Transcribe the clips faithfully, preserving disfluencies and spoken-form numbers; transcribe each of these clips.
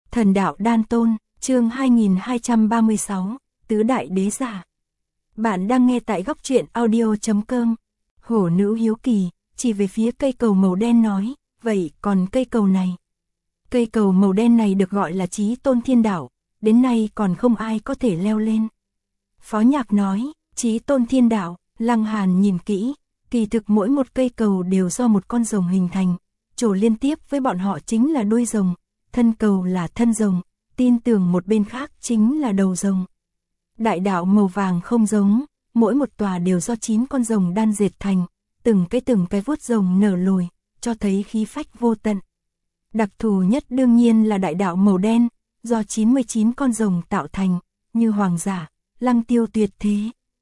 Thần đạo đan tôn, chương hai nghìn hai trăm ba mươi sáu, Tứ đại đế giả. Bạn đang nghe tại góc truyện audio chấm com. Hổ nữ hiếu kỳ, chỉ về phía cây cầu màu đen nói, vậy còn cây cầu này? Cây cầu màu đen này được gọi là Chí Tôn Thiên Đạo, đến nay còn không ai có thể leo lên. Phó Nhạc nói, Chí Tôn Thiên Đạo. Lăng Hàn nhìn kỹ, kỳ thực mỗi một cây cầu đều do một con rồng hình thành, trổ liên tiếp với bọn họ chính là đuôi rồng, thân cầu là thân rồng, tin tưởng một bên khác chính là đầu rồng. Đại đạo màu vàng không giống, mỗi một tòa đều do chín con rồng đan dệt thành, từng cái từng cái vuốt rồng nở lồi, cho thấy khí phách vô tận. Đặc thù nhất đương nhiên là đại đạo màu đen, do chín mươi chín con rồng tạo thành, như hoàng giả, lăng tiêu tuyệt thế.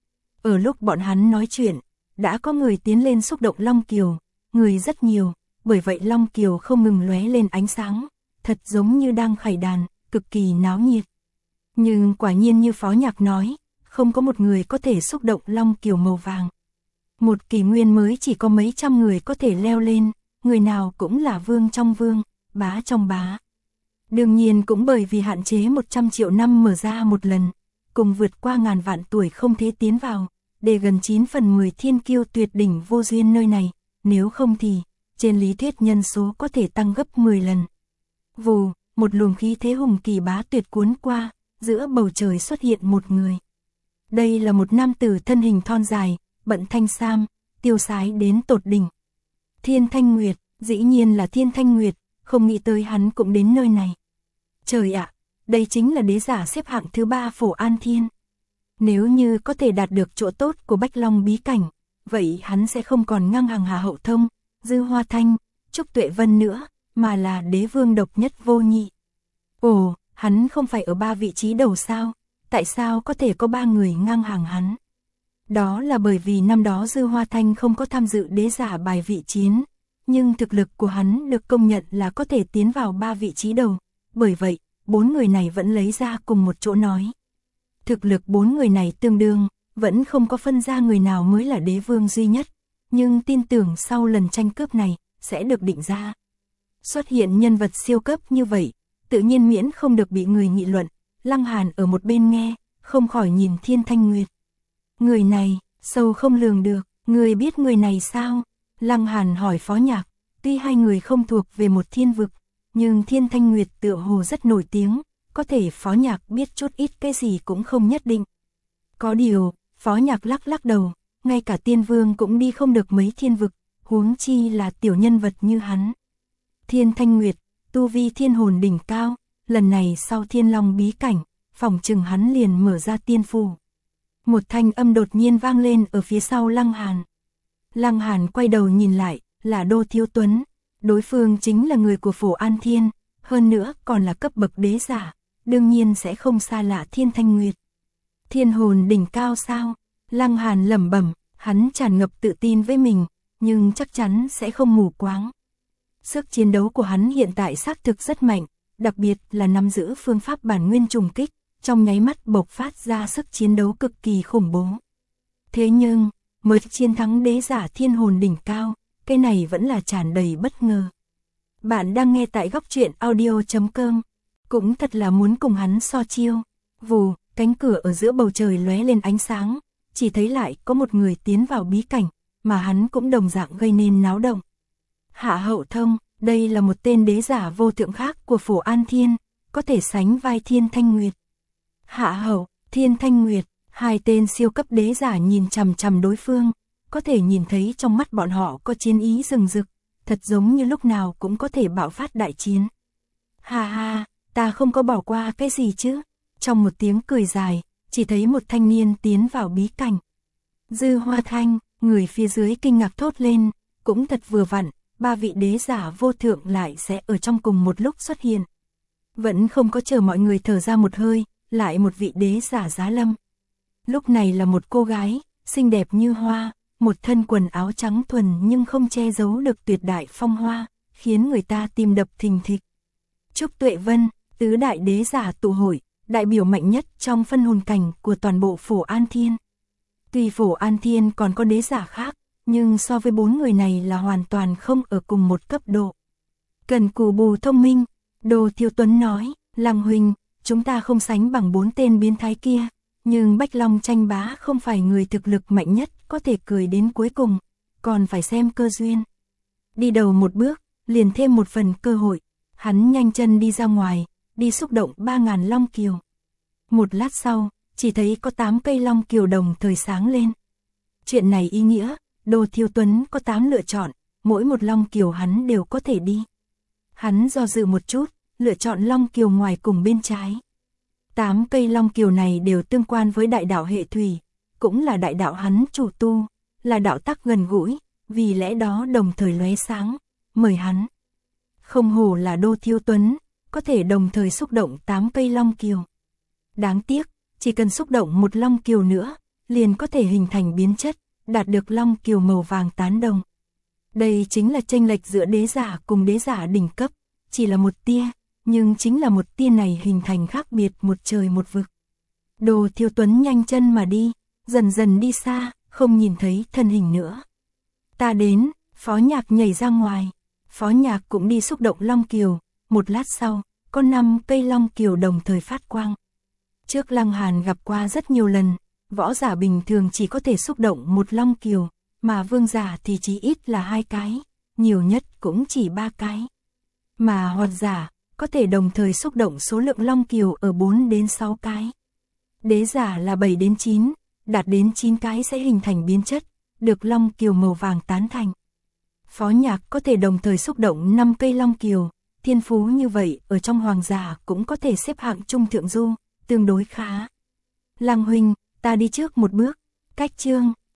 Ở lúc bọn hắn nói chuyện, đã có người tiến lên xúc động Long Kiều, người rất nhiều, bởi vậy Long Kiều không ngừng lóe lên ánh sáng, thật giống như đang khải đàn, cực kỳ náo nhiệt. Nhưng quả nhiên như Phó Nhạc nói, không có một người có thể xúc động Long Kiều màu vàng. Một kỷ nguyên mới chỉ có mấy trăm người có thể leo lên, người nào cũng là vương trong vương, bá trong bá. Đương nhiên cũng bởi vì hạn chế một trăm triệu năm mở ra một lần, cùng vượt qua ngàn vạn tuổi không thể tiến vào, để gần chín phần mười thiên kiêu tuyệt đỉnh vô duyên nơi này, nếu không thì, trên lý thuyết nhân số có thể tăng gấp mười lần. Vù, một luồng khí thế hùng kỳ bá tuyệt cuốn qua, giữa bầu trời xuất hiện một người. Đây là một nam tử thân hình thon dài, bận thanh sam, tiêu sái đến tột đỉnh. Thiên Thanh Nguyệt, dĩ nhiên là Thiên Thanh Nguyệt, không nghĩ tới hắn cũng đến nơi này. Trời ạ, đây chính là đế giả xếp hạng thứ ba Phổ An Thiên. Nếu như có thể đạt được chỗ tốt của Bách Long bí cảnh, vậy hắn sẽ không còn ngang hàng Hà Hậu Thông, Dư Hoa Thanh, Trúc Tuệ Vân nữa, mà là đế vương độc nhất vô nhị. Ồ, hắn không phải ở ba vị trí đầu sao? Tại sao có thể có ba người ngang hàng hắn? Đó là bởi vì năm đó Dư Hoa Thanh không có tham dự đế giả bài vị chiến, nhưng thực lực của hắn được công nhận là có thể tiến vào ba vị trí đầu, bởi vậy, bốn người này vẫn lấy ra cùng một chỗ nói. Thực lực bốn người này tương đương, vẫn không có phân ra người nào mới là đế vương duy nhất, nhưng tin tưởng sau lần tranh cướp này, sẽ được định ra. Xuất hiện nhân vật siêu cấp như vậy, tự nhiên miễn không được bị người nghị luận. Lăng Hàn ở một bên nghe, không khỏi nhìn Thiên Thanh Nguyệt. Người này, sâu không lường được, người biết người này sao? Lăng Hàn hỏi Phó Nhạc, tuy hai người không thuộc về một thiên vực, nhưng Thiên Thanh Nguyệt tựa hồ rất nổi tiếng, có thể Phó Nhạc biết chút ít cái gì cũng không nhất định. Có điều, Phó Nhạc lắc lắc đầu, ngay cả tiên vương cũng đi không được mấy thiên vực, huống chi là tiểu nhân vật như hắn. Thiên Thanh Nguyệt, tu vi thiên hồn đỉnh cao, lần này sau Thiên Long bí cảnh, phòng chừng hắn liền mở ra tiên phù. Một thanh âm đột nhiên vang lên ở phía sau Lăng Hàn. Lăng Hàn quay đầu nhìn lại, là Đô Thiếu Tuấn, đối phương chính là người của Phổ An Thiên, hơn nữa còn là cấp bậc đế giả, đương nhiên sẽ không xa lạ Thiên Thanh Nguyệt. Thiên hồn đỉnh cao sao? Lăng Hàn lẩm bẩm, hắn tràn ngập tự tin với mình, nhưng chắc chắn sẽ không mù quáng. Sức chiến đấu của hắn hiện tại xác thực rất mạnh, đặc biệt là nắm giữ phương pháp bản nguyên trùng kích, trong nháy mắt bộc phát ra sức chiến đấu cực kỳ khủng bố. Thế nhưng, mới chiến thắng đế giả thiên hồn đỉnh cao, cái này vẫn là tràn đầy bất ngờ. Bạn đang nghe tại góc truyện audio chấm com, cũng thật là muốn cùng hắn so chiêu. Vù, cánh cửa ở giữa bầu trời lóe lên ánh sáng, chỉ thấy lại có một người tiến vào bí cảnh, mà hắn cũng đồng dạng gây nên náo động. Hạ Hậu Thông, đây là một tên đế giả vô thượng khác của Phổ An Thiên, có thể sánh vai Thiên Thanh Nguyệt. Hạ Hậu, Thiên Thanh Nguyệt, hai tên siêu cấp đế giả nhìn chằm chằm đối phương, có thể nhìn thấy trong mắt bọn họ có chiến ý rừng rực, thật giống như lúc nào cũng có thể bạo phát đại chiến. Ha ha, ta không có bỏ qua cái gì chứ? Trong một tiếng cười dài, chỉ thấy một thanh niên tiến vào bí cảnh. Dư Hoa Thanh, người phía dưới kinh ngạc thốt lên, cũng thật vừa vặn, ba vị đế giả vô thượng lại sẽ ở trong cùng một lúc xuất hiện. Vẫn không có chờ mọi người thở ra một hơi, lại một vị đế giả giá lâm. Lúc này là một cô gái, xinh đẹp như hoa, một thân quần áo trắng thuần nhưng không che giấu được tuyệt đại phong hoa, khiến người ta tim đập thình thịch. Trúc Tuệ Vân, tứ đại đế giả tụ hội, đại biểu mạnh nhất trong phân hồn cảnh của toàn bộ Phổ An Thiên. Tuy Phổ An Thiên còn có đế giả khác, nhưng so với bốn người này là hoàn toàn không ở cùng một cấp độ. Cần cù bù thông minh, Đô Thiếu Tuấn nói, Lăng huynh, chúng ta không sánh bằng bốn tên biến thái kia, nhưng Bách Long tranh bá không phải người thực lực mạnh nhất có thể cười đến cuối cùng, còn phải xem cơ duyên. Đi đầu một bước, liền thêm một phần cơ hội, hắn nhanh chân đi ra ngoài, đi xúc động ba ngàn long kiều. Một lát sau, chỉ thấy có tám cây long kiều đồng thời sáng lên. Chuyện này ý nghĩa, Đô Thiêu Tuấn có tám lựa chọn, mỗi một long kiều hắn đều có thể đi. Hắn do dự một chút, lựa chọn long kiều ngoài cùng bên trái. Tám cây long kiều này đều tương quan với đại đạo hệ thủy, cũng là đại đạo hắn chủ tu, là đạo tắc gần gũi, vì lẽ đó đồng thời lóe sáng, mời hắn. Không hổ là Đô Thiêu Tuấn, có thể đồng thời xúc động tám cây long kiều. Đáng tiếc, chỉ cần xúc động một long kiều nữa, liền có thể hình thành biến chất, đạt được long kiều màu vàng tán đồng. Đây chính là chênh lệch giữa đế giả cùng đế giả đỉnh cấp, chỉ là một tia, nhưng chính là một tia này hình thành khác biệt một trời một vực. Đô Thiêu Tuấn nhanh chân mà đi, dần dần đi xa, không nhìn thấy thân hình nữa. Ta đến, Phó Nhạc nhảy ra ngoài, Phó Nhạc cũng đi xúc động long kiều, một lát sau, có năm cây long kiều đồng thời phát quang. Trước Lăng Hàn gặp qua rất nhiều lần, võ giả bình thường chỉ có thể xúc động một long kiều, mà vương giả thì chỉ ít là hai cái, nhiều nhất cũng chỉ ba cái. Mà hoạt giả, có thể đồng thời xúc động số lượng long kiều ở bốn đến sáu cái. Đế giả là bảy đến chín, đạt đến chín cái sẽ hình thành biến chất, được long kiều màu vàng tán thành. Phó Nhạc có thể đồng thời xúc động năm cây long kiều, thiên phú như vậy ở trong hoàng giả cũng có thể xếp hạng trung thượng du, tương đối khá. Lăng huynh, ta đi trước một bước, cách chương